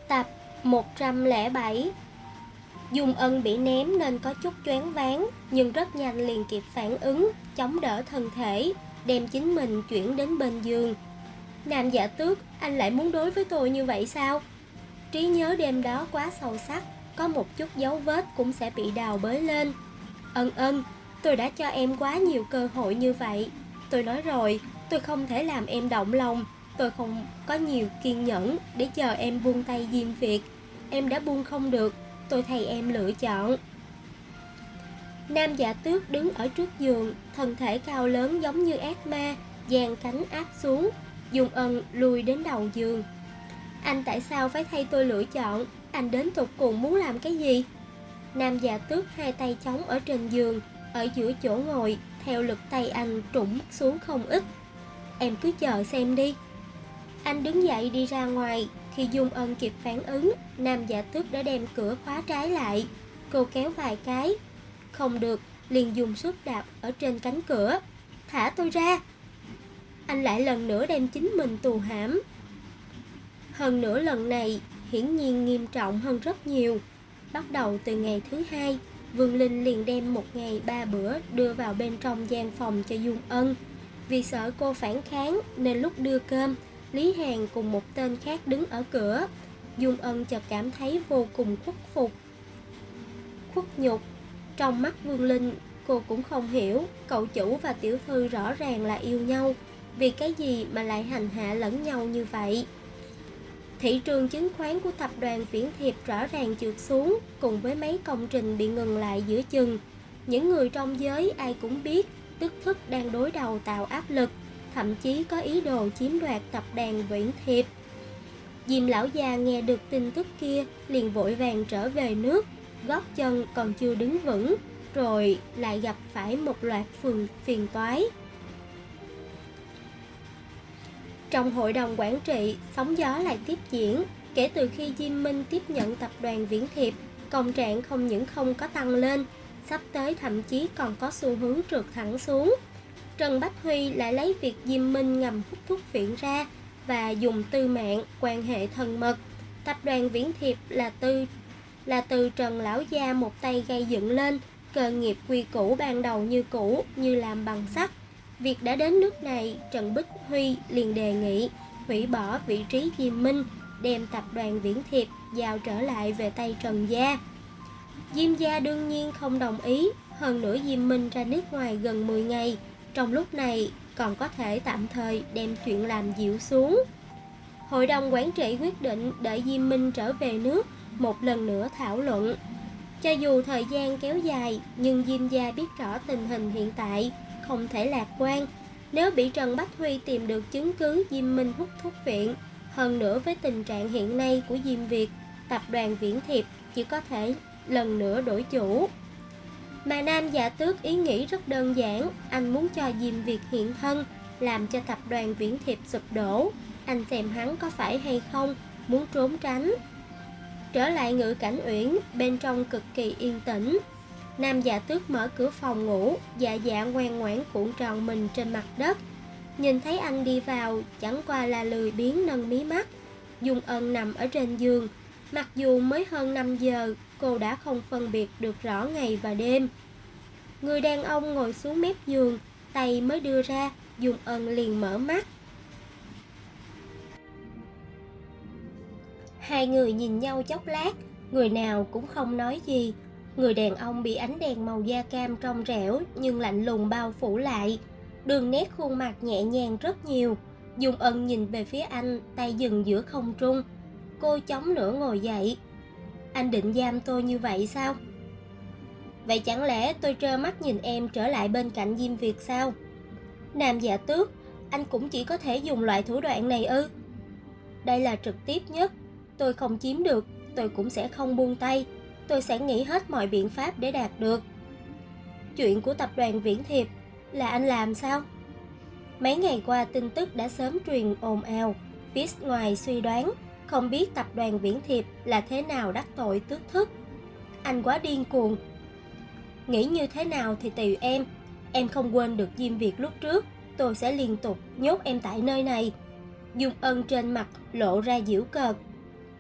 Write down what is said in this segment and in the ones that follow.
Tập 107. Dung Ân bị ném nên có chút choáng váng, nhưng rất nhanh liền kịp phản ứng, chống đỡ thân thể, đem chính mình chuyển đến bên giường. Nam Dạ Tước, anh lại muốn đối với tôi như vậy sao? Trí nhớ đêm đó quá sâu sắc, có một chút dấu vết cũng sẽ bị đào bới lên. Ân, tôi đã cho em quá nhiều cơ hội như vậy. Tôi nói rồi, tôi không thể làm em động lòng. Tôi không có nhiều kiên nhẫn để chờ em buông tay Diêm Việt. Em đã buông không được, tôi thay em lựa chọn. Nam Dạ Tước đứng ở trước giường, thân thể cao lớn giống như ác ma, dang cánh áp xuống. Dung Ân lùi đến đầu giường. Anh tại sao phải thay tôi lựa chọn? Anh đến tột cùng muốn làm cái gì? Nam Dạ Tước hai tay chống ở trên giường, ở giữa chỗ ngồi, theo lực tay anh trũng xuống không ít. Em cứ chờ xem đi. Anh đứng dậy đi ra ngoài. Khi Dung Ân kịp phản ứng, Nam Dạ Tước đã đem cửa khóa trái lại. Cô kéo vài cái, không được, liền dùng sức đạp ở trên cánh cửa. Thả tôi ra! Anh lại lần nữa đem chính mình tù hãm. Hơn nữa lần này hiển nhiên nghiêm trọng hơn rất nhiều. Bắt đầu từ ngày thứ hai, Vương Linh liền đem 1 ngày 3 bữa đưa vào bên trong gian phòng cho Dung Ân. Vì sợ cô phản kháng nên lúc đưa cơm, Lý Hàn cùng một tên khác đứng ở cửa. Dung Ân chợt cảm thấy vô cùng khuất nhục. Trong mắt Vương Linh, cô cũng không hiểu, cậu chủ và tiểu thư rõ ràng là yêu nhau, vì cái gì mà lại hành hạ lẫn nhau như vậy? Thị trường chứng khoán của tập đoàn Viễn Thiệp rõ ràng trượt xuống, cùng với mấy công trình bị ngừng lại giữa chừng. Những người trong giới ai cũng biết, tức thức đang đối đầu tạo áp lực, thậm chí có ý đồ chiếm đoạt tập đoàn Viễn Thiệp. Diêm lão già nghe được tin tức kia, liền vội vàng trở về nước, gót chân còn chưa đứng vững, rồi lại gặp phải một loạt phiền toái. Trong hội đồng quản trị, sóng gió lại tiếp diễn. Kể từ khi Diêm Minh tiếp nhận tập đoàn Viễn Thiệp, công trạng không những không có tăng lên, sắp tới thậm chí còn có xu hướng trượt thẳng xuống. Trần Bách Huy lại lấy việc Diêm Minh ngầm hút thuốc phiện ra và dùng tư mạng quan hệ thân mật. Tập đoàn Viễn Thiệp là từ Trần lão gia một tay gây dựng lên, cơ nghiệp quy củ ban đầu như cũ, như làm bằng sắt. Việc đã đến nước này, Trần Bích Huy liền đề nghị hủy bỏ vị trí Diêm Minh, đem tập đoàn Viễn Thiệp giao trở lại về tay Trần gia. Diêm gia đương nhiên không đồng ý, hơn nữa Diêm Minh ra nước ngoài gần 10 ngày, trong lúc này còn có thể tạm thời đem chuyện làm dịu xuống. Hội đồng quản trị quyết định đợi Diêm Minh trở về nước, một lần nữa thảo luận. Cho dù thời gian kéo dài, nhưng Diêm gia biết rõ tình hình hiện tại, không thể lạc quan. Nếu bị Trần Bách Huy tìm được chứng cứ Diêm Minh hút thuốc viện, hơn nữa với tình trạng hiện nay của Diêm Việt, tập đoàn Viễn Thiệp chỉ có thể lần nữa đổi chủ. Mà Nam Dạ Tước ý nghĩ rất đơn giản, anh muốn cho Diêm Việt hiện thân, làm cho tập đoàn Viễn Thiệp sụp đổ. Anh xem hắn có phải hay không, muốn trốn tránh. Trở lại Ngự Cảnh Uyển, bên trong cực kỳ yên tĩnh. Nam Dạ Tước mở cửa phòng ngủ, dạ ngoan ngoãn cuộn tròn mình trên mặt đất. Nhìn thấy anh đi vào, chẳng qua là lười biếng nâng mí mắt. Dung Ân nằm ở trên giường. Mặc dù mới hơn 5 giờ, cô đã không phân biệt được rõ ngày và đêm. Người đàn ông ngồi xuống mép giường, tay mới đưa ra, Dung Ân liền mở mắt. Hai người nhìn nhau chốc lát, người nào cũng không nói gì. Người đàn ông bị ánh đèn màu da cam trong trẻo nhưng lạnh lùng bao phủ lại. Đường nét khuôn mặt nhẹ nhàng rất nhiều. Dung Ân nhìn về phía anh, tay dừng giữa không trung. Cô chống nửa ngồi dậy. Anh định giam tôi như vậy sao? Vậy chẳng lẽ tôi trơ mắt nhìn em trở lại bên cạnh Diêm Việt sao? Nam Dạ Tước, anh cũng chỉ có thể dùng loại thủ đoạn này ư? Đây là trực tiếp nhất. Tôi không chiếm được, tôi cũng sẽ không buông tay. Tôi sẽ nghĩ hết mọi biện pháp để đạt được. Chuyện của tập đoàn Viễn Thiệp là anh làm sao? Mấy ngày qua tin tức đã sớm truyền ồn ào. Phía ngoài suy đoán, không biết tập đoàn Viễn Thiệp là thế nào đắc tội tước thức. Anh quá điên cuồng. Nghĩ như thế nào thì tùy em. Em không quên được Diêm Việt lúc trước, tôi sẽ liên tục nhốt em tại nơi này. Dung Ân trên mặt lộ ra giễu cợt.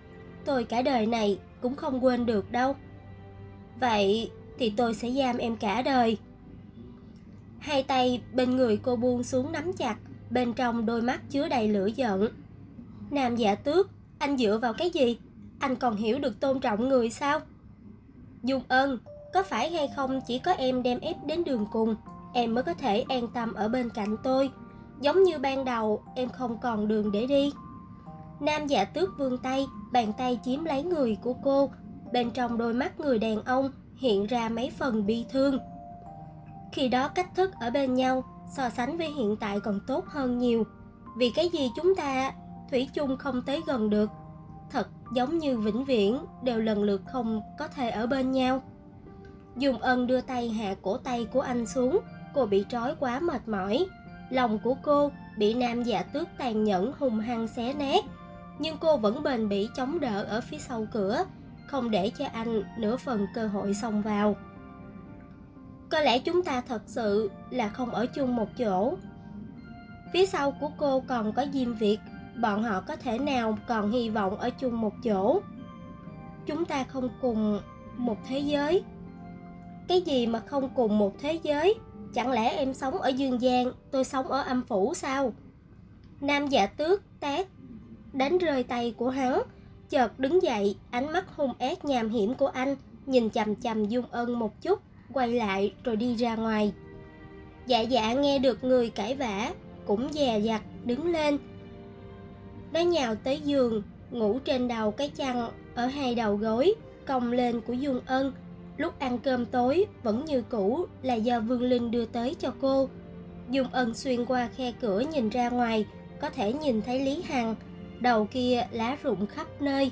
tôi cả đời này cũng không quên được đâu. Vậy thì tôi sẽ giam em cả đời. Hai tay bên người cô buông xuống nắm chặt, bên trong đôi mắt chứa đầy lửa giận. Nam Dạ Tước, anh dựa vào cái gì? Anh còn hiểu được tôn trọng người sao? Dung Ân, có phải hay không chỉ có em đem ép đến đường cùng, em mới có thể an tâm ở bên cạnh tôi. Giống như ban đầu, em không còn đường để đi. Nam Dạ Tước vươn tay, bàn tay chiếm lấy người của cô. Bên trong đôi mắt người đàn ông hiện ra mấy phần bi thương. Khi đó cách thức ở bên nhau so sánh với hiện tại còn tốt hơn nhiều. Vì cái gì chúng ta thủy chung không tới gần được. Thật giống như vĩnh viễn đều lần lượt không có thể ở bên nhau. Dung Ân đưa tay hạ cổ tay của anh xuống. Cô bị trói quá mệt mỏi. Lòng của cô bị Nam Dạ Tước tàn nhẫn hung hăng xé nát. Nhưng cô vẫn bền bỉ chống đỡ ở phía sau cửa, không để cho anh nửa phần cơ hội xông vào. Có lẽ chúng ta thật sự là không ở chung một chỗ. Phía sau của cô còn có Diêm Việt, bọn họ có thể nào còn hy vọng ở chung một chỗ? Chúng ta không cùng một thế giới. Cái gì mà không cùng một thế giới? Chẳng lẽ em sống ở dương gian, tôi sống ở âm phủ sao? Nam Dạ Tước tát đánh rơi tay của hắn, chợt đứng dậy, ánh mắt hung ác nham hiểm của anh nhìn chằm chằm Dung Ân một chút, quay lại rồi đi ra ngoài. Dạ dạ nghe được người cãi vã, cũng dè dặt đứng lên. Nó nhào tới giường, ngủ trên đầu cái chăn ở hai đầu gối cong lên của Dung Ân. Lúc ăn cơm tối vẫn như cũ là do Vương Linh đưa tới cho cô. Dung Ân xuyên qua khe cửa nhìn ra ngoài, có thể nhìn thấy Lý Hằng, đầu kia lá rụng khắp nơi.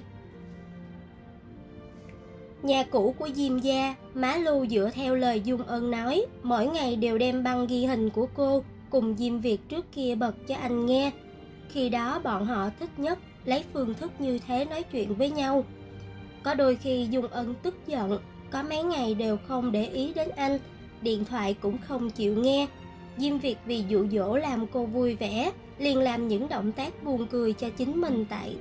Nhà cũ của Diêm gia, má Lưu dựa theo lời Dung Ân nói, mỗi ngày đều đem băng ghi hình của cô cùng Diêm Việt trước kia bật cho anh nghe. Khi đó bọn họ thích nhất lấy phương thức như thế nói chuyện với nhau. Có đôi khi Dung Ân tức giận, có mấy ngày đều không để ý đến anh, điện thoại cũng không chịu nghe. Diêm Việt vì dụ dỗ làm cô vui vẻ, liền làm những động tác buồn cười cho chính mình tại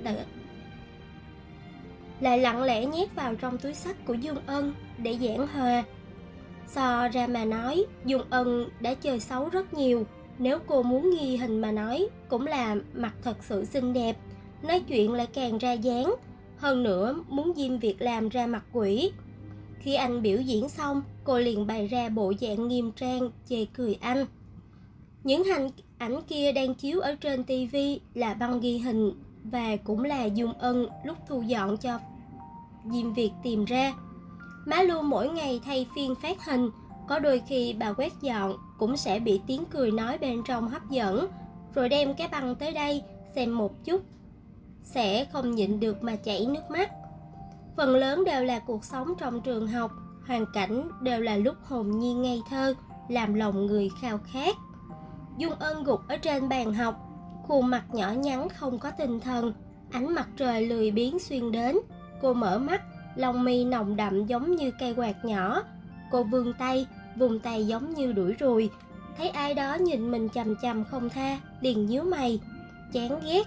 lại lặng lẽ nhét vào trong túi xách của Dung Ân để giảng hòa. So ra mà nói, Dung Ân đã chơi xấu rất nhiều. Nếu cô muốn ghi hình mà nói, cũng là mặt thật sự xinh đẹp, nói chuyện lại càng ra dáng. Hơn nữa muốn Diêm Việt làm ra mặt quỷ. Khi anh biểu diễn xong, cô liền bày ra bộ dạng nghiêm trang chê cười anh. Những hình ảnh kia đang chiếu ở trên TV là băng ghi hình, và cũng là Dung Ân lúc thu dọn cho Diêm Việt tìm ra. Má Lưu mỗi ngày thay phiên phát hình, có đôi khi bà quét dọn cũng sẽ bị tiếng cười nói bên trong hấp dẫn, rồi đem cái băng tới đây xem một chút, sẽ không nhịn được mà chảy nước mắt. Phần lớn đều là cuộc sống trong trường học, hoàn cảnh đều là lúc hồn nhiên ngây thơ, làm lòng người khao khát. Dung Ân gục ở trên bàn học, khuôn mặt nhỏ nhắn không có tinh thần, ánh mặt trời lười biếng xuyên đến. Cô mở mắt, lông mi nồng đậm giống như cây quạt nhỏ. Cô vươn tay, vùng tay giống như đuổi ruồi. Thấy ai đó nhìn mình chằm chằm không tha, liền nhíu mày, chán ghét.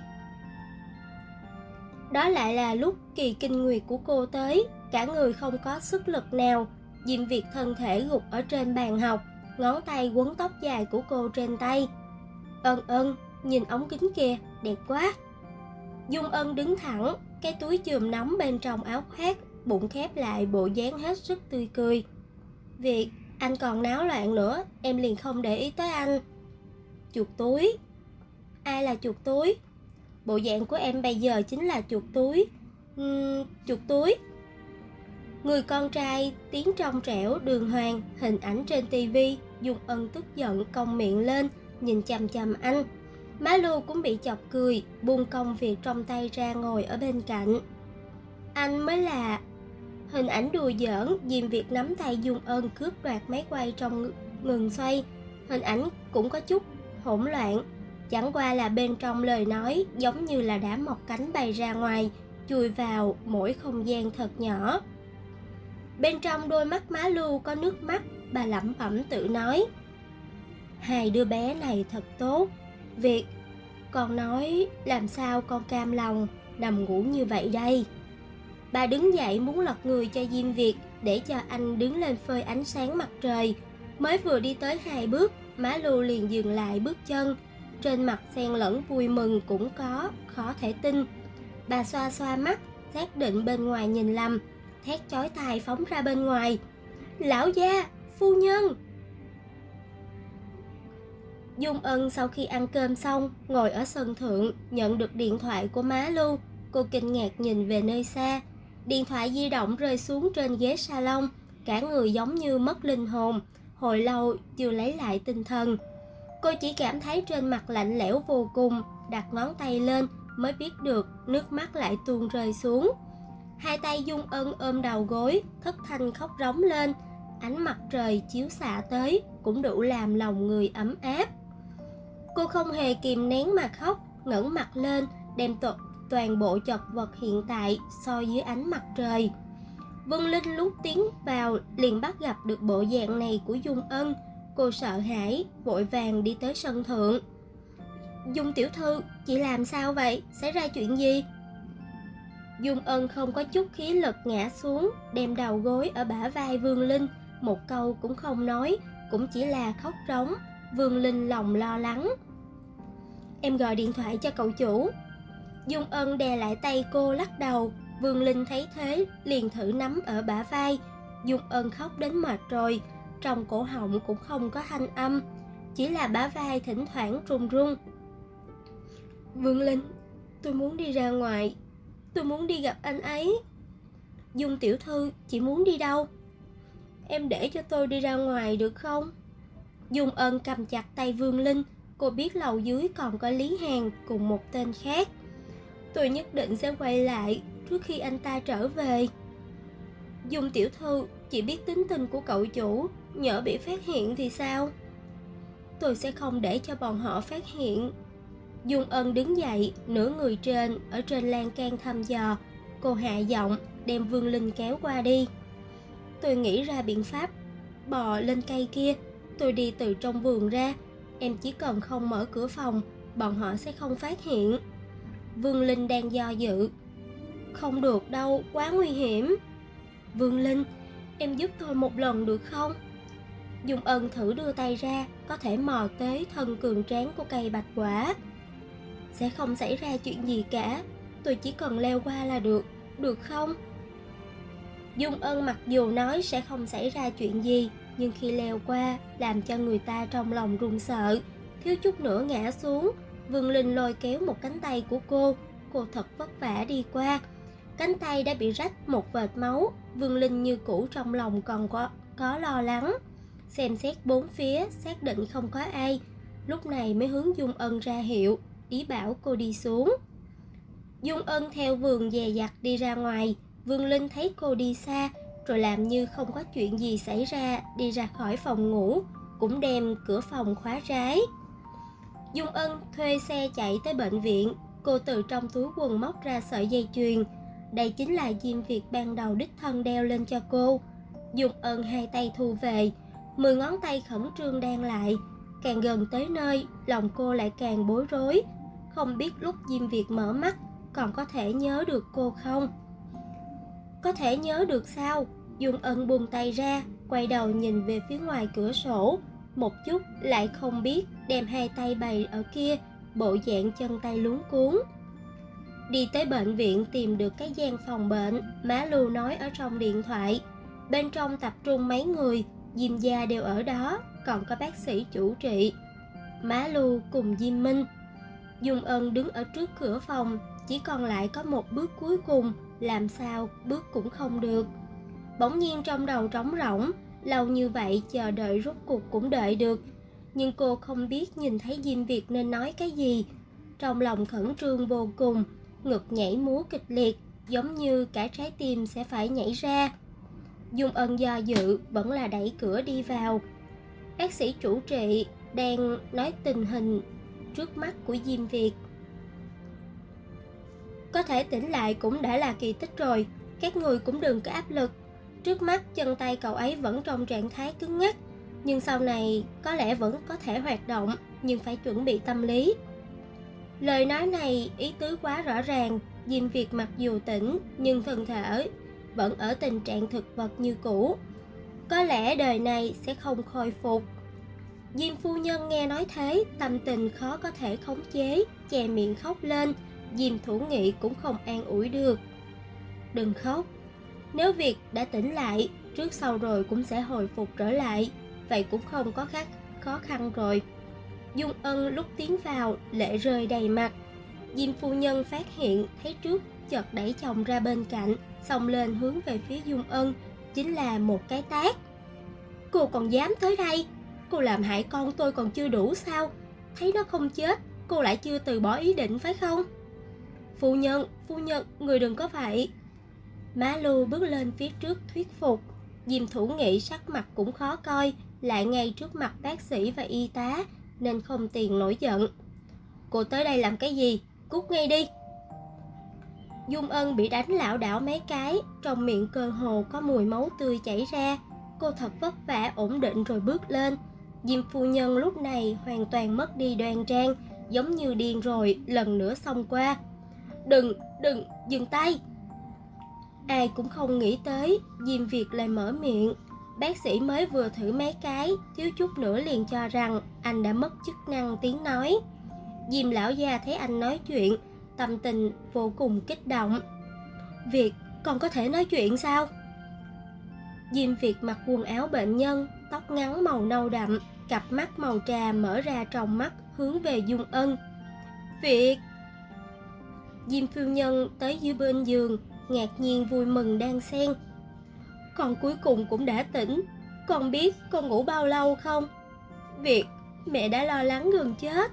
Đó lại là lúc kỳ kinh nguyệt của cô tới, cả người không có sức lực nào. Diêm Việt thân thể gục ở trên bàn học, ngón tay quấn tóc dài của cô trên tay. Ân Ân, nhìn ống kính kìa, đẹp quá. Dung Ân đứng thẳng, cái túi chùm nóng bên trong áo khoác, bụng khép lại, bộ dáng hết sức tươi cười. Việt, anh còn náo loạn nữa, em liền không để ý tới anh. Chuột túi. Ai là chuột túi? Bộ dạng của em bây giờ chính là chuột túi. Chuột túi. Người con trai, tiếng trong trẻo, đường hoàng, hình ảnh trên tivi. Dung Ân tức giận cong miệng lên, nhìn chằm chằm anh. Má Lưu cũng bị chọc cười, buông công việc trong tay ra ngồi ở bên cạnh. Anh mới là... Hình ảnh đùa giỡn, Diêm Việt nắm tay Dung Ân cướp đoạt máy quay trong ngừng xoay. Hình ảnh cũng có chút hỗn loạn, chẳng qua là bên trong lời nói giống như là đã mọc cánh bay ra ngoài, chui vào mỗi không gian thật nhỏ. Bên trong đôi mắt má Lưu có nước mắt, bà lẩm bẩm tự nói. Hai đứa bé này thật tốt. Việt, con nói làm sao con cam lòng nằm ngủ như vậy đây? Bà đứng dậy muốn lật người cho Diêm Việt để cho anh đứng lên phơi ánh sáng mặt trời. Mới vừa đi tới 2 bước, má Lưu liền dừng lại bước chân. Trên mặt xen lẫn vui mừng cũng có, khó thể tin. Bà xoa xoa mắt, xác định bên ngoài nhìn lầm, thét chói tai phóng ra bên ngoài. Lão gia, phu nhân! Dung Ân sau khi ăn cơm xong, ngồi ở sân thượng, nhận được điện thoại của má Lưu. Cô kinh ngạc nhìn về nơi xa. Điện thoại di động rơi xuống trên ghế salon, cả người giống như mất linh hồn, hồi lâu chưa lấy lại tinh thần. Cô chỉ cảm thấy trên mặt lạnh lẽo vô cùng, đặt ngón tay lên mới biết được nước mắt lại tuôn rơi xuống. Hai tay Dung Ân ôm đầu gối, thất thanh khóc rống lên. Ánh mặt trời chiếu xạ tới cũng đủ làm lòng người ấm áp. Cô không hề kìm nén mà khóc, ngẩng mặt lên, đem toàn bộ chật vật hiện tại soi dưới ánh mặt trời. Vân Linh lúc tiến vào liền bắt gặp được bộ dạng này của Dung Ân. Cô sợ hãi, vội vàng đi tới sân thượng. Dung tiểu thư, chị làm sao vậy? Xảy ra chuyện gì? Dung Ân không có chút khí lực ngã xuống, đem đầu gối ở bả vai Vương Linh, một câu cũng không nói, cũng chỉ là khóc rống. Vương Linh lòng lo lắng. Em gọi điện thoại cho cậu chủ. Dung Ân đè lại tay cô lắc đầu. Vương Linh thấy thế liền thử nắm ở bả vai. Dung Ân khóc đến mệt rồi, trong cổ họng cũng không có thanh âm, chỉ là bả vai thỉnh thoảng run run. Vương Linh, tôi muốn đi ra ngoài, tôi muốn đi gặp anh ấy. Dung tiểu thư, chị muốn đi đâu? Em để cho tôi đi ra ngoài được không? Dung Ân cầm chặt tay Vương Linh. Cô biết lầu dưới còn có Lý Hàn cùng một tên khác. Tôi nhất định sẽ quay lại trước khi anh ta trở về. Dung tiểu thư, chị biết tính tình của cậu chủ, nhỡ bị phát hiện thì sao? Tôi sẽ không để cho bọn họ phát hiện. Dung Ân đứng dậy, nửa người ở trên lan can thăm dò. Cô hạ giọng, đem Vương Linh kéo qua đi. Tôi nghĩ ra biện pháp bò lên cây kia. Tôi đi từ trong vườn ra. Em chỉ cần không mở cửa phòng, bọn họ sẽ không phát hiện. Vương Linh đang do dự. Không được đâu, quá nguy hiểm. Vương Linh, em giúp tôi một lần được không? Dung Ân thử đưa tay ra, có thể mò tới thân cường tráng của cây bạch quả. Sẽ không xảy ra chuyện gì cả, tôi chỉ cần leo qua là được không? Dung Ân mặc dù nói sẽ không xảy ra chuyện gì, nhưng khi leo qua làm cho người ta trong lòng run sợ, thiếu chút nữa ngã xuống. Vương Linh lôi kéo một cánh tay của cô thật vất vả đi qua. Cánh tay đã bị rách một vệt máu. Vương Linh như cũ trong lòng còn có lo lắng, xem xét bốn phía xác định không có ai, lúc này mới hướng Dung Ân ra hiệu, ý bảo cô đi xuống. Dung Ân theo vườn dè dặt đi ra ngoài. Vương Linh thấy cô đi xa, rồi làm như không có chuyện gì xảy ra, đi ra khỏi phòng ngủ, cũng đem cửa phòng khóa trái. Dung Ân thuê xe chạy tới bệnh viện. Cô từ trong túi quần móc ra sợi dây chuyền. Đây chính là Diêm Việt ban đầu đích thân đeo lên cho cô. Dung Ân hai tay thu về, 10 ngón tay khẩn trương đan lại. Càng gần tới nơi, lòng cô lại càng bối rối. Không biết lúc Diêm Việt mở mắt còn có thể nhớ được cô không? Có thể nhớ được sao? Dung Ân buông tay ra, quay đầu nhìn về phía ngoài cửa sổ. Một chút lại không biết, đem hai tay bày ở kia, bộ dạng chân tay luống cuống. Đi tới bệnh viện tìm được cái gian phòng bệnh má Lưu nói ở trong điện thoại. Bên trong tập trung mấy người, Diêm gia đều ở đó, còn có bác sĩ chủ trị, má Lưu cùng Diêm Minh. Dung Ân đứng ở trước cửa phòng, chỉ còn lại có một bước cuối cùng, làm sao bước cũng không được. Bỗng nhiên trong đầu trống rỗng, lâu như vậy chờ đợi rốt cuộc cũng đợi được. Nhưng cô không biết nhìn thấy Diêm Việt nên nói cái gì. Trong lòng khẩn trương vô cùng, ngực nhảy múa kịch liệt, giống như cả trái tim sẽ phải nhảy ra. Dung Ân do dự, vẫn là đẩy cửa đi vào. Bác sĩ chủ trị đang nói tình hình trước mắt của Diêm Việt. Có thể tỉnh lại cũng đã là kỳ tích rồi, các người cũng đừng có áp lực. Trước mắt chân tay cậu ấy vẫn trong trạng thái cứng ngắc, nhưng sau này có lẽ vẫn có thể hoạt động, nhưng phải chuẩn bị tâm lý. Lời nói này ý tứ quá rõ ràng, Diêm Việt mặc dù tỉnh nhưng thân thể vẫn ở tình trạng thực vật như cũ. Có lẽ đời này sẽ không khôi phục. Diêm phu nhân nghe nói thế, tâm tình khó có thể khống chế, che miệng khóc lên. Diêm Thủ Nghị cũng không an ủi được. Đừng khóc, nếu Việt đã tỉnh lại, trước sau rồi cũng sẽ hồi phục trở lại, vậy cũng không có khó khăn rồi. Dung Ân lúc tiến vào, lệ rơi đầy mặt. Diêm phu nhân phát hiện thấy trước, chợt đẩy chồng ra bên cạnh, xông lên hướng về phía Dung Ân, chính là một cái tát. Cô còn dám tới đây? Cô làm hại con tôi còn chưa đủ sao? Thấy nó không chết, cô lại chưa từ bỏ ý định phải không? Phu nhân, người đừng có vậy. Má Lưu bước lên phía trước thuyết phục. Diêm Thủ Nghị sắc mặt cũng khó coi, lại ngay trước mặt bác sĩ và y tá, nên không tiền nổi giận. Cô tới đây làm cái gì? Cút ngay đi. Dung Ân bị đánh lảo đảo mấy cái, trong miệng cơ hồ có mùi máu tươi chảy ra. Cô thật vất vả ổn định rồi bước lên. Diêm phu nhân lúc này hoàn toàn mất đi đoan trang, giống như điên rồi lần nữa xông qua. Đừng, dừng tay. Ai cũng không nghĩ tới, Diêm Việt lại mở miệng. Bác sĩ mới vừa thử mấy cái, thiếu chút nữa liền cho rằng anh đã mất chức năng tiếng nói. Diêm lão gia thấy anh nói chuyện, tâm tình vô cùng kích động. Việt, còn có thể nói chuyện sao? Diêm Việt mặc quần áo bệnh nhân, tóc ngắn màu nâu đậm, cặp mắt màu trà mở ra trong mắt hướng về Dung Ân. Việt! Diêm phu nhân tới dưới bên giường, ngạc nhiên vui mừng đan xen. Con cuối cùng cũng đã tỉnh. Con biết con ngủ bao lâu không? Việt, mẹ đã lo lắng gần chết.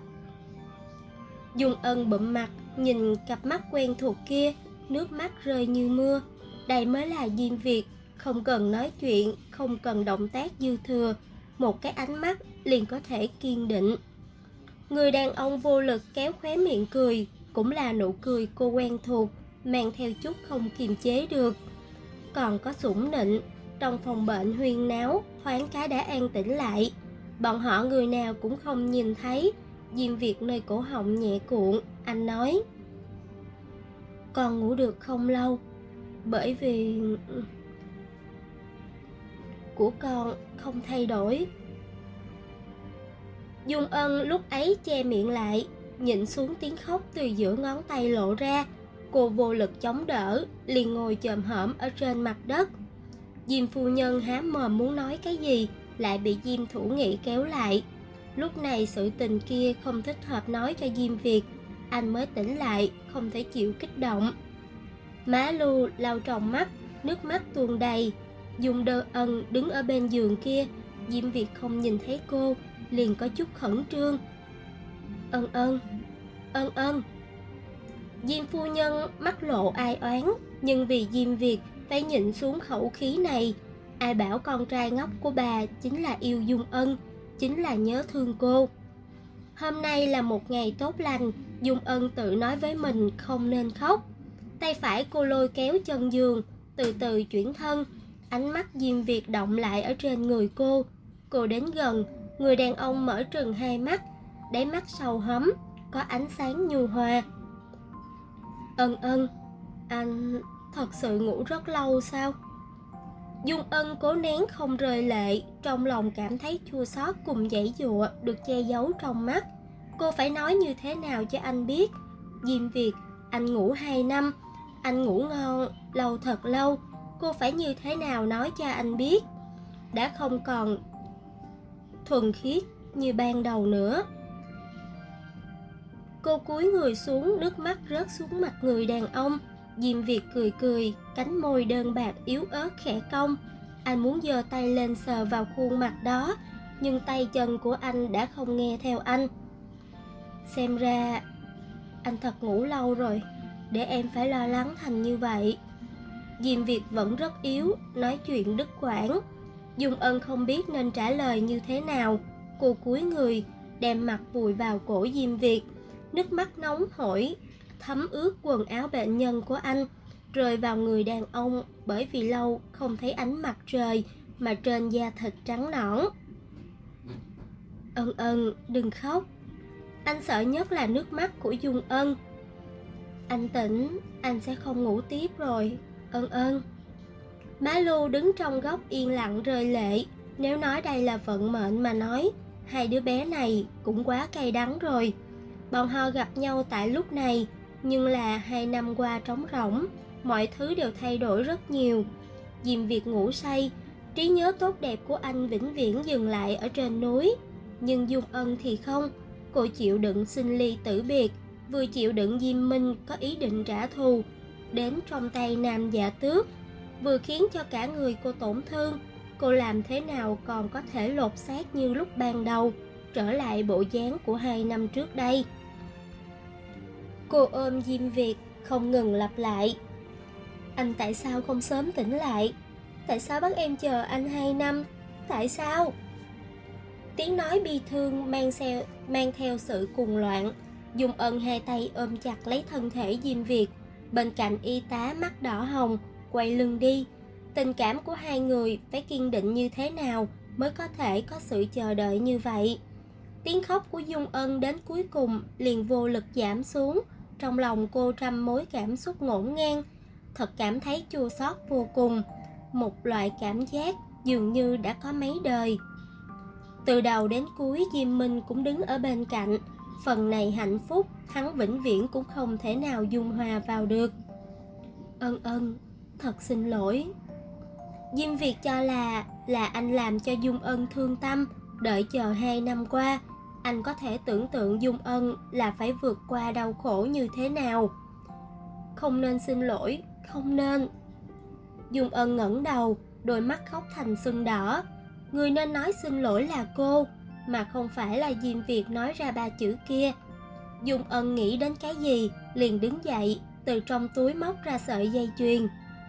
Dung Ân bụm mặt, nhìn cặp mắt quen thuộc kia, nước mắt rơi như mưa. Đây mới là Diêm Việt, không cần nói chuyện, không cần động tác dư thừa, một cái ánh mắt liền có thể kiên định. Người đàn ông vô lực kéo khóe miệng cười, cũng là nụ cười cô quen thuộc, mang theo chút không kiềm chế được. Còn có sủng nịnh, trong phòng bệnh huyên náo, thoáng cái đã an tĩnh lại. Bọn họ người nào cũng không nhìn thấy. Diêm Việt nơi cổ họng nhẹ cuộn, anh nói: Con ngủ được không lâu, bởi vì của con không thay đổi. Dung Ân lúc ấy che miệng lại, nhịn xuống tiếng khóc từ giữa ngón tay lộ ra. Cô vô lực chống đỡ, liền ngồi chồm hổm ở trên mặt đất. Diêm phu nhân há mồm muốn nói cái gì, lại bị Diêm Thủ Nghị kéo lại. Lúc này sự tình kia không thích hợp nói cho Diêm Việt, anh mới tỉnh lại, không thể chịu kích động. Má Lưu lau tròng mắt, nước mắt tuôn đầy. Dung Ân đứng ở bên giường kia, Diêm Việt không nhìn thấy cô, liền có chút khẩn trương. Ân. Diêm phu nhân mắt lộ ai oán, nhưng vì Diêm Việt phải nhịn xuống khẩu khí này. Ai bảo con trai ngốc của bà chính là yêu Dung Ân, chính là nhớ thương cô. Hôm nay là một ngày tốt lành, Dung Ân tự nói với mình không nên khóc. Tay phải cô lôi kéo chân giường, từ từ chuyển thân. Ánh mắt Diêm Việt động lại ở trên người cô. Cô đến gần, người đàn ông mở trừng hai mắt, đáy mắt sâu hấm, có ánh sáng nhu hòa. Ân, anh thật sự ngủ rất lâu sao? Dung Ân cố nén không rơi lệ, trong lòng cảm thấy chua xót cùng giãy giụa được che giấu trong mắt. Cô phải nói như thế nào cho anh biết? Diêm Việt, anh ngủ 2 năm, anh ngủ ngon, lâu thật lâu. Cô phải như thế nào nói cho anh biết? Đã không còn thuần khiết như ban đầu nữa. Cô cúi người xuống, nước mắt rớt xuống mặt người đàn ông. Diêm Việt cười, cánh môi đơn bạc yếu ớt khẽ cong. Anh muốn giơ tay lên sờ vào khuôn mặt đó, nhưng tay chân của anh đã không nghe theo anh. Xem ra anh thật ngủ lâu rồi, để em phải lo lắng thành như vậy. Diêm Việt vẫn rất yếu, nói chuyện đứt quãng. Dung Ân không biết nên trả lời như thế nào. Cô cúi người, đem mặt vùi vào cổ Diêm Việt. Nước mắt nóng hổi thấm ướt quần áo bệnh nhân của anh, rơi vào người đàn ông, bởi vì lâu không thấy ánh mặt trời mà trên da thịt trắng nõn. Ân, đừng khóc. Anh sợ nhất là nước mắt của Dung Ân. Anh tỉnh, anh sẽ không ngủ tiếp rồi. Ân ân. Má Lu đứng trong góc yên lặng rơi lệ. Nếu nói đây là vận mệnh mà nói, hai đứa bé này cũng quá cay đắng rồi. Bọn họ gặp nhau tại lúc này, nhưng là 2 năm qua trống rỗng, mọi thứ đều thay đổi rất nhiều. Diêm Việt ngủ say, trí nhớ tốt đẹp của anh vĩnh viễn dừng lại ở trên núi. Nhưng Dung Ân thì không, cô chịu đựng sinh ly tử biệt, vừa chịu đựng Diêm Minh có ý định trả thù đến trong tay Nam Dạ Tước, vừa khiến cho cả người cô tổn thương. Cô làm thế nào còn có thể lột xác như lúc ban đầu, trở lại bộ dáng của 2 năm trước đây. Cô ôm Diêm Việt không ngừng lặp lại: anh tại sao không sớm tỉnh lại? Tại sao bắt em chờ anh 2 năm? Tại sao? Tiếng nói bi thương mang theo sự cuồng loạn. Dung Ân hai tay ôm chặt lấy thân thể Diêm Việt. Bên cạnh y tá mắt đỏ hồng, quay lưng đi. Tình cảm của hai người phải kiên định như thế nào mới có thể có sự chờ đợi như vậy. Tiếng khóc của Dung Ân đến cuối cùng liền vô lực giảm xuống. Trong lòng cô trăm mối cảm xúc ngổn ngang, thật cảm thấy chua xót vô cùng. Một loại cảm giác dường như đã có mấy đời. Từ đầu đến cuối Diêm Minh cũng đứng ở bên cạnh. Phần này hạnh phúc hắn vĩnh viễn cũng không thể nào dung hòa vào được. Ân ân, thật xin lỗi. Diêm Việt cho là anh làm cho Dung Ân thương tâm. Đợi chờ 2 năm qua, anh có thể tưởng tượng Dung Ân là phải vượt qua đau khổ như thế nào. Không nên xin lỗi, không nên. Dung Ân ngẩng đầu, đôi mắt khóc thành sưng đỏ. Người nên nói xin lỗi là cô, mà không phải là Diêm Việt nói ra 3 chữ kia. Dung Ân nghĩ đến cái gì, liền đứng dậy, từ trong túi móc ra sợi dây chuyền.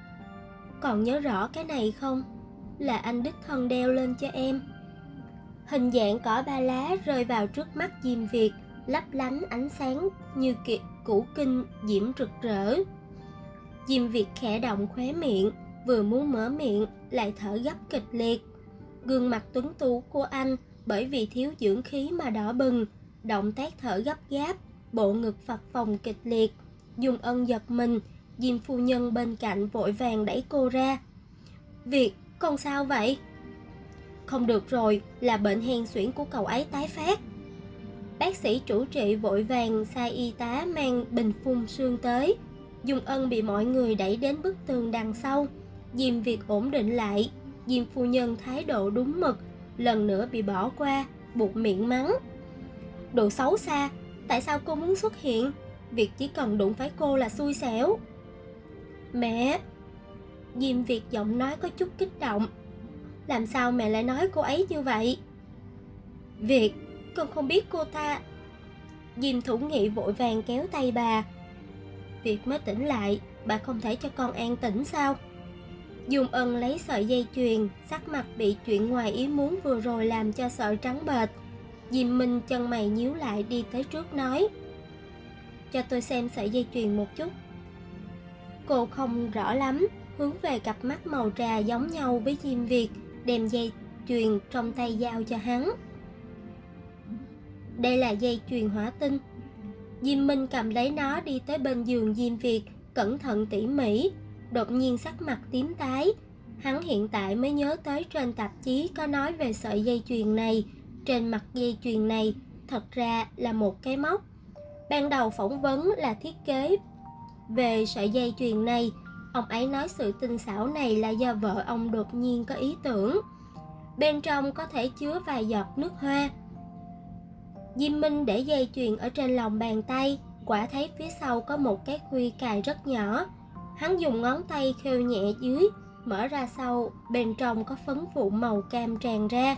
Còn nhớ rõ cái này không? Là anh đích thân đeo lên cho em. Hình dạng cỏ ba lá rơi vào trước mắt Diêm Việt, lấp lánh ánh sáng như củ kinh diễm rực rỡ. Diêm Việt khẽ động khóe miệng, vừa muốn mở miệng lại thở gấp kịch liệt. Gương mặt tuấn tú của anh bởi vì thiếu dưỡng khí mà đỏ bừng, động tác thở gấp gáp, bộ ngực phập phồng kịch liệt. Dung Ân giật mình, Diêm phu nhân bên cạnh vội vàng đẩy cô ra. Việt, con sao vậy? Không được rồi, là bệnh hen suyễn của cậu ấy tái phát. Bác sĩ chủ trị vội vàng sai y tá mang bình phun sương tới. Dung Ân bị mọi người đẩy đến bức tường đằng sau. Diêm Việt ổn định lại. Diêm phu nhân thái độ đúng mực, lần nữa bị bỏ qua, buộc miệng mắng. Đồ xấu xa, tại sao cô muốn xuất hiện? Việc chỉ cần đụng phải cô là xui xẻo. Mẹ! Diêm Việt giọng nói có chút kích động. Làm sao mẹ lại nói cô ấy như vậy? Việt, con không biết cô ta. Diêm Thủ Nghị vội vàng kéo tay bà. Việt mới tỉnh lại, bà không thể cho con an tĩnh sao? Dung Ân lấy sợi dây chuyền, sắc mặt bị chuyện ngoài ý muốn vừa rồi làm cho sợ trắng bệch. Diêm Minh chân mày nhíu lại đi tới trước nói: Cho tôi xem sợi dây chuyền một chút. Cô không rõ lắm, hướng về cặp mắt màu trà giống nhau với Diêm Việt, đem dây chuyền trong tay giao cho hắn. Đây là dây chuyền hỏa tinh. Diêm Minh cầm lấy nó đi tới bên giường Diêm Việt, cẩn thận tỉ mỉ. Đột nhiên sắc mặt tím tái. Hắn hiện tại mới nhớ tới trên tạp chí có nói về sợi dây chuyền này. Trên mặt dây chuyền này thật ra là một cái móc. Ban đầu phỏng vấn là thiết kế về sợi dây chuyền này. Ông ấy nói sự tinh xảo này là do vợ ông đột nhiên có ý tưởng. Bên trong có thể chứa vài giọt nước hoa. Diêm Minh để dây chuyền ở trên lòng bàn tay, quả thấy phía sau có một cái khuy cài rất nhỏ. Hắn dùng ngón tay khêu nhẹ dưới, mở ra sau, bên trong có phấn vụ màu cam tràn ra.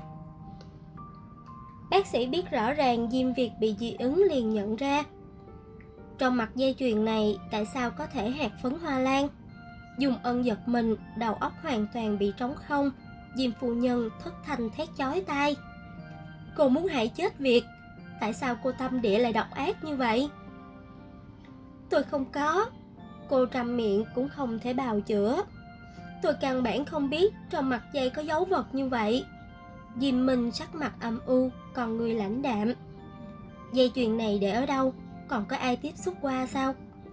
Bác sĩ biết rõ ràng Diêm Việt bị dị ứng liền nhận ra. Trong mặt dây chuyền này tại sao có thể hạt phấn hoa lan? Dung Ân giật mình, đầu óc hoàn toàn bị trống không. Diêm phu nhân thất thanh thét chói tai. Cô muốn hại chết Việt. Tại sao cô tâm địa lại độc ác như vậy? Tôi không có. Cô trầm miệng cũng không thể bào chữa. Tôi căn bản không biết trong mặt dây có dấu vật như vậy. Diêm Minh sắc mặt âm u, còn người lãnh đạm. Dây chuyền này để ở đâu? Còn có ai tiếp xúc qua sao?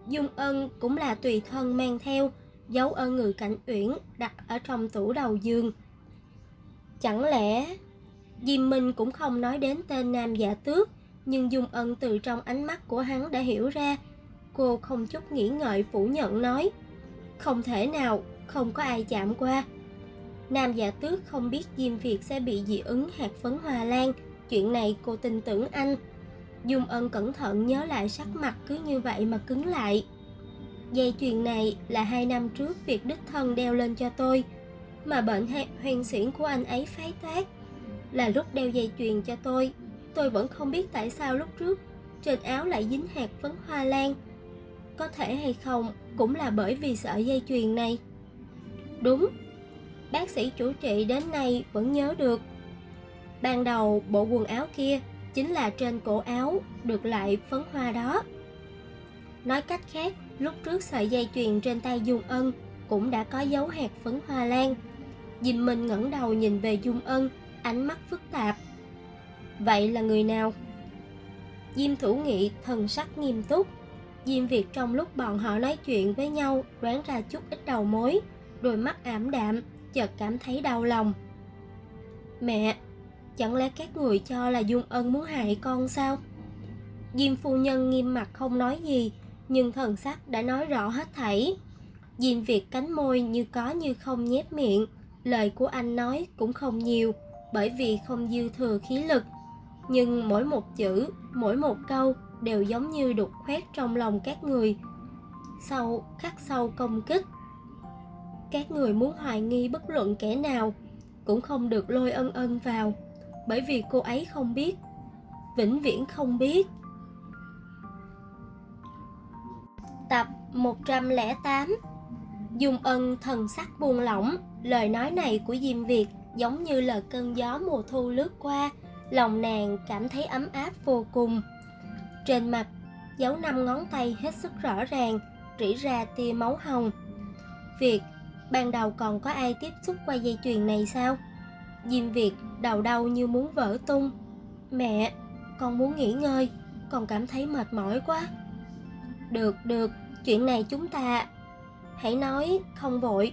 Dung Ân cũng là tùy thân mang theo, giấu ở Ngự Cảnh Uyển, đặt ở trong tủ đầu giường. Chẳng lẽ Diêm Minh cũng không nói đến tên Nam Dạ Tước, nhưng Dung Ân từ trong ánh mắt của hắn đã hiểu ra. Cô không chút nghĩ ngợi phủ nhận nói, không thể nào, không có ai chạm qua. Nam Dạ Tước không biết Diêm Việt sẽ bị dị ứng hạt phấn hoa lan, chuyện này cô tin tưởng anh. Dung Ân cẩn thận nhớ lại, sắc mặt cứ như vậy mà cứng lại. Dây chuyền này là 2 năm trước Việt đích thân đeo lên cho tôi, mà bệnh hoen xuyễn của anh ấy phái tác. Là lúc đeo dây chuyền cho tôi vẫn không biết tại sao lúc trước trên áo lại dính hạt phấn hoa lan. Có thể hay không cũng là bởi vì sợi dây chuyền này. Đúng, bác sĩ chủ trị đến nay vẫn nhớ được. Ban đầu bộ quần áo kia chính là trên cổ áo được lại phấn hoa đó. Nói cách khác, lúc trước sợi dây chuyền trên tay Dung Ân cũng đã có dấu hạt phấn hoa lan. Diêm Minh ngẩng đầu nhìn về Dung Ân, ánh mắt phức tạp. Vậy là người nào? Diêm Thủ Nghị thần sắc nghiêm túc. Diêm Việt trong lúc bọn họ nói chuyện với nhau đoán ra chút ít đầu mối, đôi mắt ảm đạm, chợt cảm thấy đau lòng. Mẹ, chẳng lẽ các người cho là Dung Ân muốn hại con sao? Diêm phu nhân nghiêm mặt không nói gì, nhưng thần sắc đã nói rõ hết thảy. Diêm Việt cánh môi như có như không nhếch miệng, lời của anh nói cũng không nhiều, bởi vì không dư thừa khí lực. Nhưng mỗi một chữ, mỗi một câu đều giống như đục khoét trong lòng các người, khắc sâu công kích. Các người muốn hoài nghi bất luận kẻ nào cũng không được lôi Ân Ân vào, bởi vì cô ấy không biết, vĩnh viễn không biết. Tập 108. Dung Ân thần sắc buông lỏng, lời nói này của Diêm Việt giống như là cơn gió mùa thu lướt qua, lòng nàng cảm thấy ấm áp vô cùng. Trên mặt, dấu 5 ngón tay hết sức rõ ràng, rỉ ra tia máu hồng. Việt, ban đầu còn có ai tiếp xúc qua dây chuyền này sao? Diêm Việt đầu đau như muốn vỡ tung. Mẹ, con muốn nghỉ ngơi, con cảm thấy mệt mỏi quá. Được, chuyện này chúng ta hãy nói, không vội.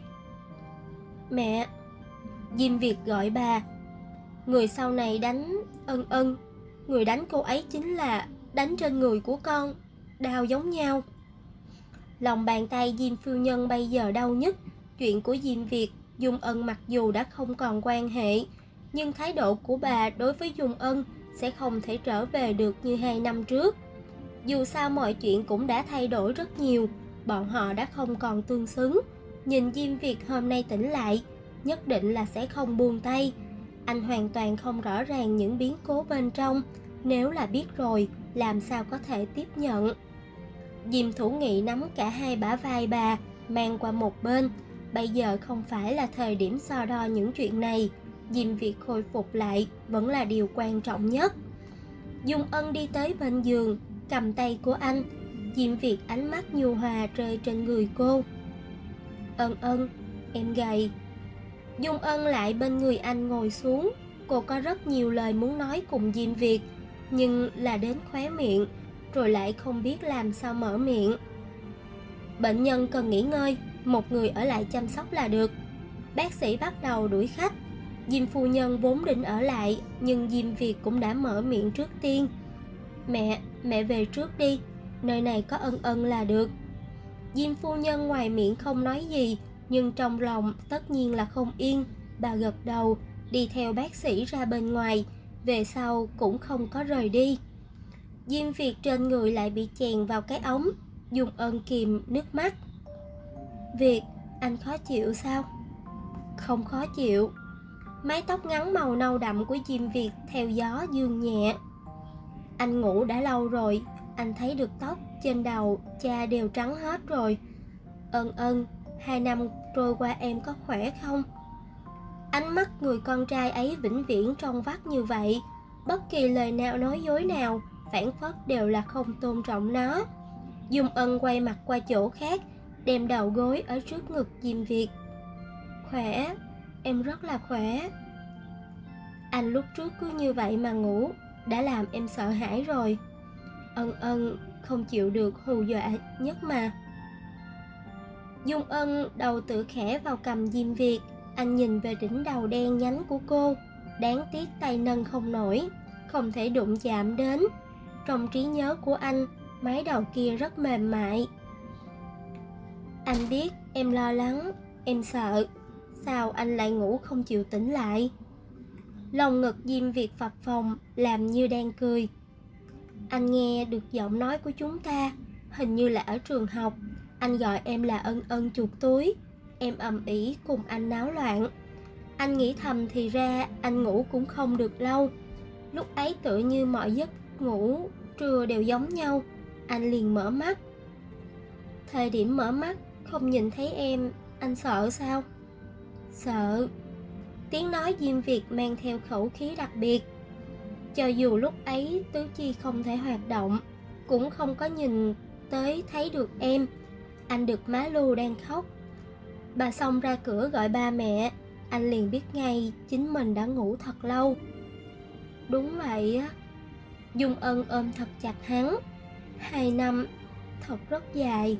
Mẹ, Diêm Việt gọi bà. Người sau này đánh Ân Ân, người đánh cô ấy chính là đánh trên người của con, đau giống nhau. Lòng bàn tay Diêm phu nhân bây giờ đau nhất. Chuyện của Diêm Việt, Dung Ân mặc dù đã không còn quan hệ, nhưng thái độ của bà đối với Dung Ân sẽ không thể trở về được như 2 năm trước. Dù sao mọi chuyện cũng đã thay đổi rất nhiều, bọn họ đã không còn tương xứng. Nhìn Diêm Việt hôm nay tỉnh lại, nhất định là sẽ không buông tay. Anh hoàn toàn không rõ ràng những biến cố bên trong, nếu là biết rồi, làm sao có thể tiếp nhận. Diêm Thủ Nghị nắm cả hai bả vai bà, mang qua một bên. Bây giờ không phải là thời điểm so đo những chuyện này. Diêm Việt khôi phục lại vẫn là điều quan trọng nhất. Dung Ân đi tới bên giường, cầm tay của anh. Diêm Việt ánh mắt nhu hòa rơi trên người cô. Ân Ân, em gầy. Dung Ân lại bên người anh ngồi xuống. Cô có rất nhiều lời muốn nói cùng Diêm Việt, nhưng là đến khóe miệng, rồi lại không biết làm sao mở miệng. Bệnh nhân cần nghỉ ngơi, một người ở lại chăm sóc là được. Bác sĩ bắt đầu đuổi khách. Diêm phu nhân vốn định ở lại, nhưng Diêm Việt cũng đã mở miệng trước tiên. Mẹ về trước đi, nơi này có Ân Ân là được. Diêm phu nhân ngoài miệng không nói gì, nhưng trong lòng tất nhiên là không yên. Bà gật đầu, đi theo bác sĩ ra bên ngoài, về sau cũng không có rời đi. Diêm Việt trên người lại bị chèn vào cái ống. Dung Ân kìm nước mắt. Việt, anh khó chịu sao? Không khó chịu. Mái tóc ngắn màu nâu đậm của Diêm Việt theo gió dương nhẹ. Anh ngủ đã lâu rồi, anh thấy được tóc trên đầu cha đều trắng hết rồi. Ân Ân, 2 năm trôi qua em có khỏe không? Ánh mắt người con trai ấy vĩnh viễn trong vắt như vậy. Bất kỳ lời nào nói dối nào phảng phất đều là không tôn trọng nó. Dung Ân quay mặt qua chỗ khác, đem đầu gối ở trước ngực Diêm Việt. Khỏe, em rất là khỏe. Anh lúc trước cứ như vậy mà ngủ, đã làm em sợ hãi rồi. Ân Ân, không chịu được hù dọa nhất mà. Dung Ân đầu tựa khẽ vào cầm Diêm Việt. Anh nhìn về đỉnh đầu đen nhánh của cô. Đáng tiếc tay nâng không nổi, không thể đụng chạm đến. Trong trí nhớ của anh, mái đầu kia rất mềm mại. Anh biết em lo lắng, em sợ. Sao anh lại ngủ không chịu tỉnh lại? Lòng ngực Diêm Việt phập phồng, làm như đang cười. Anh nghe được giọng nói của chúng ta, hình như là ở trường học. Anh gọi em là Ân Ân chuột túi. Em ầm ĩ cùng anh náo loạn. Anh nghĩ thầm thì ra anh ngủ cũng không được lâu. Lúc ấy tựa như mọi giấc ngủ trưa đều giống nhau. Anh liền mở mắt. Thời điểm mở mắt không nhìn thấy em, anh sợ sao? Sợ. Tiếng nói Diêm Việt mang theo khẩu khí đặc biệt. Cho dù lúc ấy tứ chi không thể hoạt động, cũng không có nhìn tới thấy được em. Anh được má Lu đang khóc. Bà xông ra cửa gọi ba mẹ. Anh liền biết ngay chính mình đã ngủ thật lâu. Đúng vậy á. Dung Ân ôm thật chặt hắn. 2 năm thật rất dài.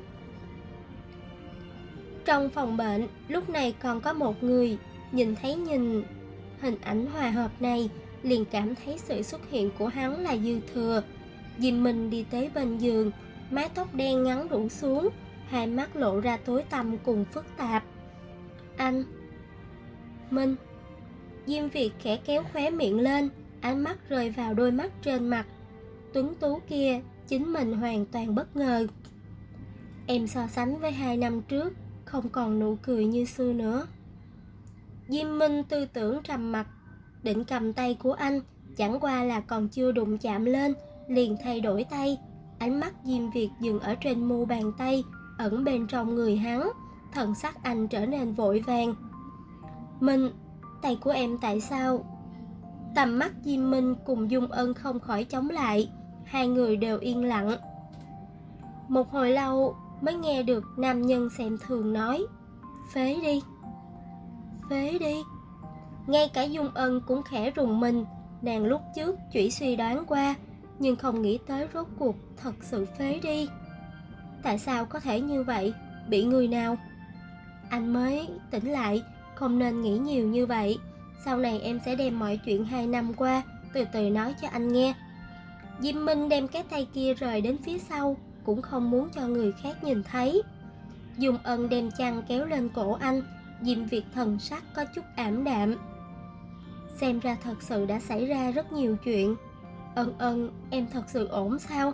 Trong phòng bệnh lúc này còn có một người. Nhìn hình ảnh hòa hợp này, liền cảm thấy sự xuất hiện của hắn là dư thừa. Diêm Minh đi tới bên giường, mái tóc đen ngắn rủ xuống, hai mắt lộ ra tối tăm cùng phức tạp. Anh Minh. Diêm Việt khẽ kéo khóe miệng lên, ánh mắt rơi vào đôi mắt trên mặt tuấn tú kia. Chính mình hoàn toàn bất ngờ. Em so sánh với 2 năm trước, không còn nụ cười như xưa nữa. Diêm Minh tư tưởng trầm mặc, định cầm tay của anh, chẳng qua là còn chưa đụng chạm lên, liền thay đổi tay. Ánh mắt Diêm Việt dừng ở trên mu bàn tay, ẩn bên trong người hắn. Thần sắc anh trở nên vội vàng. Minh, tay của em tại sao? Tầm mắt Diêm Minh cùng Dung Ân không khỏi chống lại. Hai người đều yên lặng. Một hồi lâu mới nghe được nam nhân xem thường nói: Phế đi. Phế đi. Ngay cả Dung Ân cũng khẽ rùng mình. Nàng lúc trước chỉ suy đoán qua, nhưng không nghĩ tới rốt cuộc thật sự phế đi. Tại sao có thể như vậy? Bị người nào? Anh mới tỉnh lại, không nên nghĩ nhiều như vậy. Sau này em sẽ đem mọi chuyện 2 năm qua từ từ nói cho anh nghe. Diêm Minh đem cái tay kia rời đến phía sau, cũng không muốn cho người khác nhìn thấy. Dung Ân đem chăn kéo lên cổ anh. Diêm Việt thần sắc có chút ảm đạm. Xem ra thật sự đã xảy ra rất nhiều chuyện. Ân Ân, em thật sự ổn sao?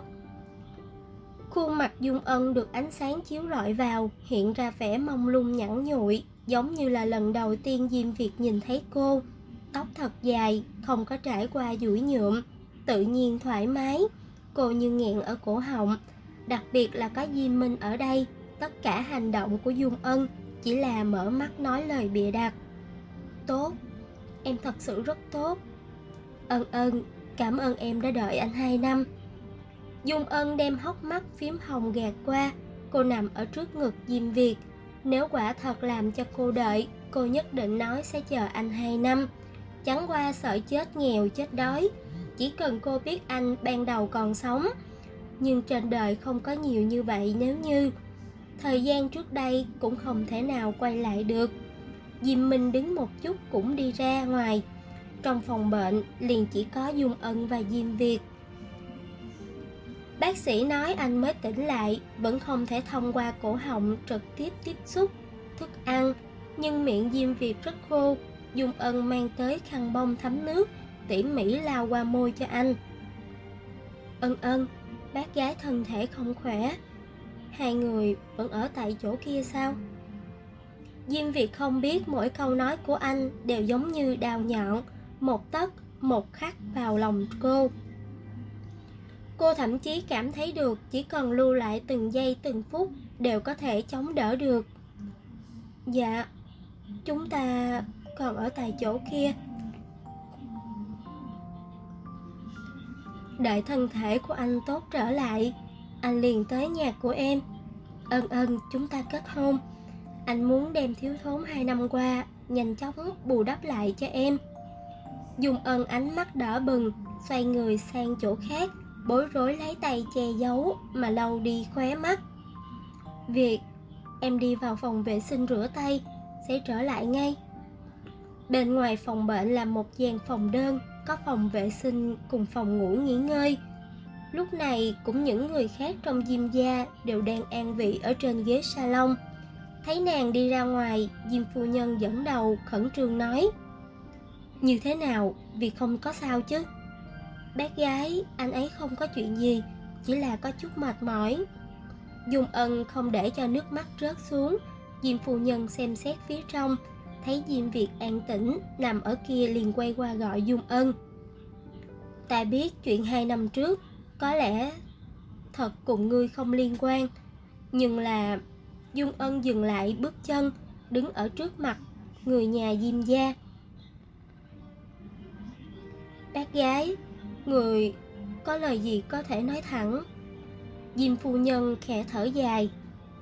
Khuôn mặt Dung Ân được ánh sáng chiếu rọi vào, hiện ra vẻ mông lung nhẵn nhụi, giống như là lần đầu tiên Diêm Việt nhìn thấy cô. Tóc thật dài, không có trải qua duỗi nhuộm, tự nhiên thoải mái. Cô như nghẹn ở cổ họng. Đặc biệt là có Diêm Minh ở đây, tất cả hành động của Dung Ân chỉ là mở mắt nói lời bịa đặt. Tốt, em thật sự rất tốt. Ân Ân, cảm ơn em đã đợi anh 2 năm. Dung Ân đem hốc mắt phím hồng gạt qua. Cô nằm ở trước ngực Diêm Việt. Nếu quả thật làm cho cô đợi, cô nhất định nói sẽ chờ anh 2 năm. Chẳng qua sợ chết nghèo chết đói. Chỉ cần cô biết anh ban đầu còn sống. Nhưng trên đời không có nhiều như vậy. Nếu như thời gian trước đây cũng không thể nào quay lại được. Diêm Minh đứng một chút cũng đi ra ngoài. Trong phòng bệnh liền chỉ có Dung Ân và Diêm Việt. Bác sĩ nói anh mới tỉnh lại, vẫn không thể thông qua cổ họng trực tiếp tiếp xúc thức ăn, nhưng miệng Diêm Việt rất khô. Dung Ân mang tới khăn bông thấm nước, tỉ mỉ lau qua môi cho anh. Ân Ân, bác gái thân thể không khỏe. Hai người vẫn ở tại chỗ kia sao? Diêm Việt không biết mỗi câu nói của anh đều giống như đao nhọn, một tấc một khắc vào lòng cô. Cô thậm chí cảm thấy được chỉ cần lưu lại từng giây từng phút đều có thể chống đỡ được. Dạ, chúng ta còn ở tại chỗ kia. Đợi thân thể của anh tốt trở lại, anh liền tới nhà của em. Ân Ân, chúng ta kết hôn. Anh muốn đem thiếu thốn 2 năm qua nhanh chóng bù đắp lại cho em. Dung Ân ánh mắt đỏ bừng, xoay người sang chỗ khác, bối rối lấy tay che giấu mà lau đi khóe mắt. Việc em đi vào phòng vệ sinh rửa tay, sẽ trở lại ngay. Bên ngoài phòng bệnh là một gian phòng đơn, có phòng vệ sinh cùng phòng ngủ nghỉ ngơi. Lúc này cũng những người khác trong Diêm gia đều đang an vị ở trên ghế salon. Thấy nàng đi ra ngoài, Diêm phu nhân dẫn đầu khẩn trương nói: Như thế nào, việc không có sao chứ? Bác gái, anh ấy không có chuyện gì, chỉ là có chút mệt mỏi. Dung Ân không để cho nước mắt rớt xuống. Diêm phu nhân xem xét phía trong, thấy Diêm Việt an tĩnh nằm ở kia liền quay qua gọi Dung Ân. Ta biết chuyện 2 năm trước có lẽ thật cùng ngươi không liên quan, nhưng là... Dung Ân dừng lại bước chân, đứng ở trước mặt người nhà Diêm gia. Bác gái, người có lời gì có thể nói thẳng. Diêm phu nhân khẽ thở dài.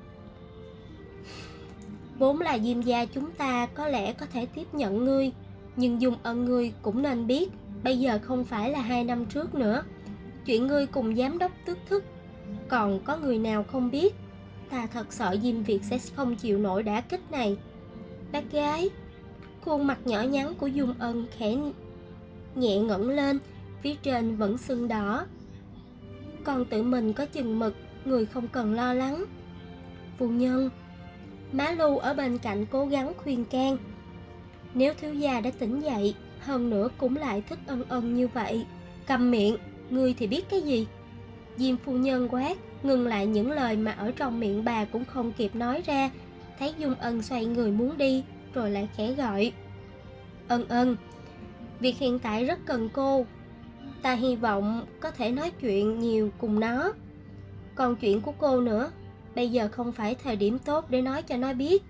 Vốn là Diêm gia chúng ta có lẽ có thể tiếp nhận ngươi, nhưng Dung Ân ngươi cũng nên biết, bây giờ không phải là 2 năm trước nữa. Chuyện ngươi cùng giám đốc Tước Thức, còn có người nào không biết. Ta thật sợ Diêm Việt sẽ không chịu nổi đả kích này. Bác gái. Khuôn mặt nhỏ nhắn của Dung Ân khẽ nhẹ ngẩng lên, phía trên vẫn sưng đỏ. Con tự mình có chừng mực, người không cần lo lắng. Phu nhân. Má Lưu ở bên cạnh cố gắng khuyên can. Nếu thiếu gia đã tỉnh dậy, hơn nữa cũng lại thích Ân Ân như vậy. Câm miệng, ngươi thì biết cái gì? Diêm phu nhân quát, ngừng lại những lời mà ở trong miệng bà cũng không kịp nói ra. Thấy Dung Ân xoay người muốn đi, rồi lại khẽ gọi. Ân Ân, việc hiện tại rất cần cô. Ta hy vọng có thể nói chuyện nhiều cùng nó. Còn chuyện của cô nữa, bây giờ không phải thời điểm tốt để nói cho nó biết.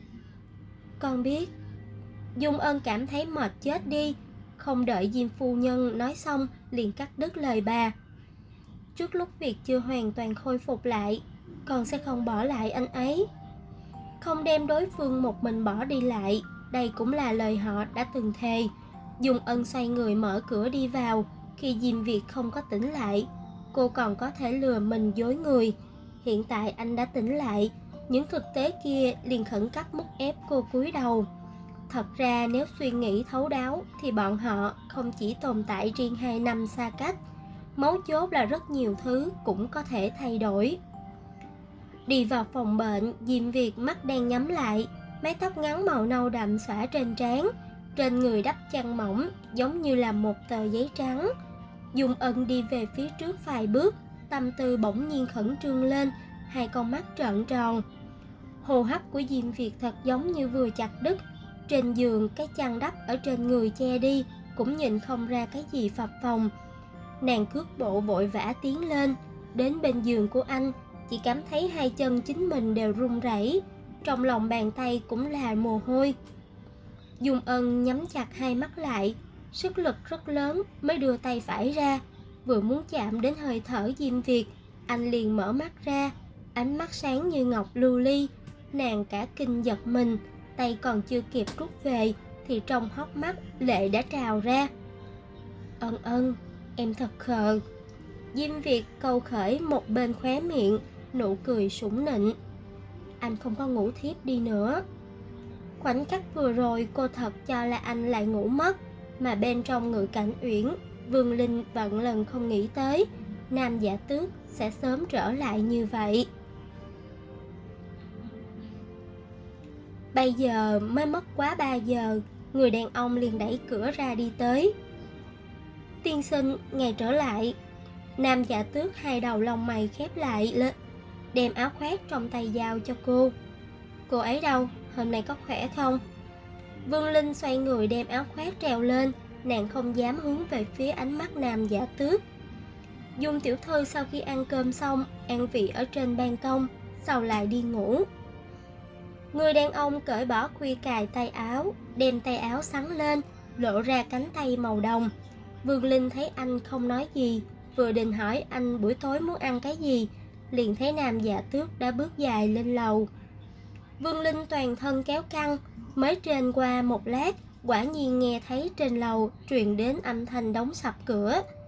Con biết. Dung Ân cảm thấy mệt chết đi, không đợi Diêm phu nhân nói xong liền cắt đứt lời bà. Trước lúc việc chưa hoàn toàn khôi phục lại, con sẽ không bỏ lại anh ấy, không đem đối phương một mình bỏ đi lại. Đây cũng là lời họ đã từng thề. Dung Ân xoay người mở cửa đi vào. Khi Diêm Việt không có tỉnh lại, cô còn có thể lừa mình dối người. Hiện tại anh đã tỉnh lại, những thực tế kia liền khẩn cấp bức ép cô cúi đầu. Thật ra nếu suy nghĩ thấu đáo thì bọn họ không chỉ tồn tại riêng 2 năm xa cách, mấu chốt là rất nhiều thứ cũng có thể thay đổi. Đi vào phòng bệnh, Diêm Việt mắt đang nhắm lại, mái tóc ngắn màu nâu đậm xõa trên trán, trên người đắp chăn mỏng giống như là một tờ giấy trắng. Dung Ân đi về phía trước vài bước, tâm tư bỗng nhiên khẩn trương lên, hai con mắt trợn tròn. Hô hấp của Diêm Việt thật giống như vừa chặt đứt. Trên giường, cái chăn đắp ở trên người che đi, cũng nhìn không ra cái gì phập phồng. Nàng cước bộ vội vã tiến lên, đến bên giường của anh, chỉ cảm thấy hai chân chính mình đều run rẩy, trong lòng bàn tay cũng là mồ hôi. Dung Ân nhắm chặt hai mắt lại, sức lực rất lớn mới đưa tay phải ra, vừa muốn chạm đến hơi thở Diêm Việt, anh liền mở mắt ra, ánh mắt sáng như ngọc lưu ly. Nàng cả kinh giật mình, tay còn chưa kịp rút về thì trong hốc mắt lệ đã trào ra. Ân Ân, em thật khờ. Diêm Việt câu khởi một bên khóe miệng, nụ cười sủng nịnh. Anh không có ngủ thiếp đi nữa. Khoảnh khắc vừa rồi cô thật cho là anh lại ngủ mất, mà bên trong Ngự Cảnh Uyển, Vương Linh vạn lần không nghĩ tới Nam Giả Tước sẽ sớm trở lại như vậy. Bây giờ mới mất quá 3 giờ, người đàn ông liền đẩy cửa ra đi tới. Tiên sinh, ngài trở lại. Nam Giả Tước hai đầu lông mày khép lại lên, đem áo khoác trong tay giao cho cô. Cô ấy đâu, hôm nay có khỏe không? Vương Linh xoay người đem áo khoác treo lên, nàng không dám hướng về phía ánh mắt Nam Giả Tước. Dung tiểu thư sau khi ăn cơm xong, an vị ở trên ban công, sau lại đi ngủ. Người đàn ông cởi bỏ khuy cài tay áo, đem tay áo xắn lên, lộ ra cánh tay màu đồng. Vương Linh thấy anh không nói gì, vừa định hỏi anh buổi tối muốn ăn cái gì, liền thấy Nam Giả Tước đã bước dài lên lầu. Vương Linh toàn thân kéo căng, mới trên qua một lát, quả nhiên nghe thấy trên lầu truyền đến âm thanh đóng sập cửa.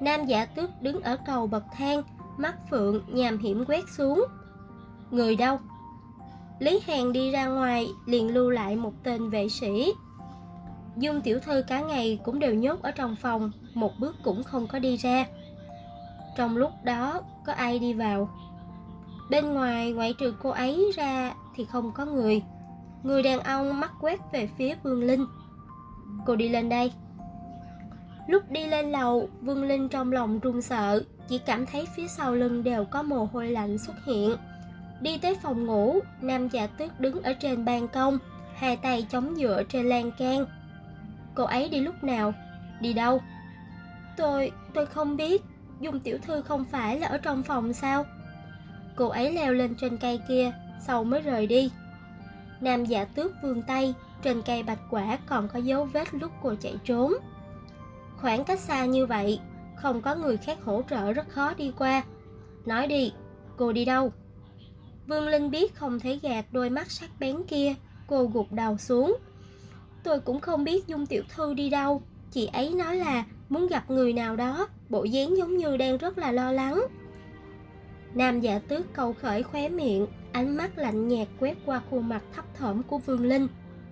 Nam Giả Tước đứng ở cầu bậc thang, mắt phượng nham hiểm quét xuống. Người đâu? Lý Hàn đi ra ngoài, liền lưu lại một tên vệ sĩ. Dung tiểu thư cả ngày cũng đều nhốt ở trong phòng, một bước cũng không có đi ra. Trong lúc đó có ai đi vào? Bên ngoài ngoại trừ cô ấy ra thì không có người. Người đàn ông mắt quét về phía Vương Linh. Cô đi lên đây. Lúc đi lên lầu, Vương Linh trong lòng run sợ, chỉ cảm thấy phía sau lưng đều có mồ hôi lạnh xuất hiện. Đi tới phòng ngủ, Nam Giả Tước đứng ở trên ban công, hai tay chống dựa trên lan can. Cô ấy đi lúc nào? Đi đâu? Tôi không biết. Dung tiểu thư không phải là ở trong phòng sao? Cô ấy leo lên trên cây kia, sau mới rời đi. Nam Giả Tước vươn tay, trên cây bạch quả còn có dấu vết lúc cô chạy trốn. Khoảng cách xa như vậy, không có người khác hỗ trợ rất khó đi qua. Nói đi, cô đi đâu? Vương Linh biết không thể gạt đôi mắt sắc bén kia, cô gục đầu xuống. Tôi cũng không biết Dung tiểu thư đi đâu, chị ấy nói là muốn gặp người nào đó, bộ dáng giống như đang rất là lo lắng. Nam Giả Tước cầu khởi khóe miệng, ánh mắt lạnh nhạt quét qua khuôn mặt thấp thỏm của Vương Linh.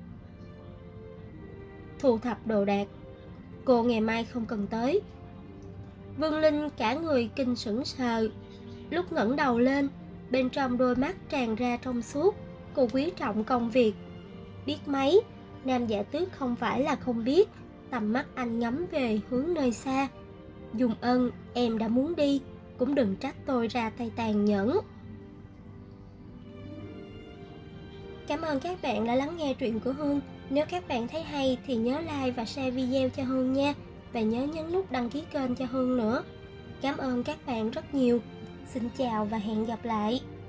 Thu thập đồ đạc, cô ngày mai không cần tới. Vương Linh cả người kinh sững sờ, lúc ngẩng đầu lên, bên trong đôi mắt tràn ra trong suốt. Cô quý trọng công việc. Biết mấy, Nam Giả Tước không phải là không biết. Tầm mắt anh ngắm về hướng nơi xa. Dung Ân, em đã muốn đi, cũng đừng trách tôi ra tay tàn nhẫn. Cảm ơn các bạn đã lắng nghe truyện của Hương. Nếu các bạn thấy hay thì nhớ like và share video cho Hương nha. Và nhớ nhấn nút đăng ký kênh cho Hương nữa. Cảm ơn các bạn rất nhiều. Xin chào và hẹn gặp lại.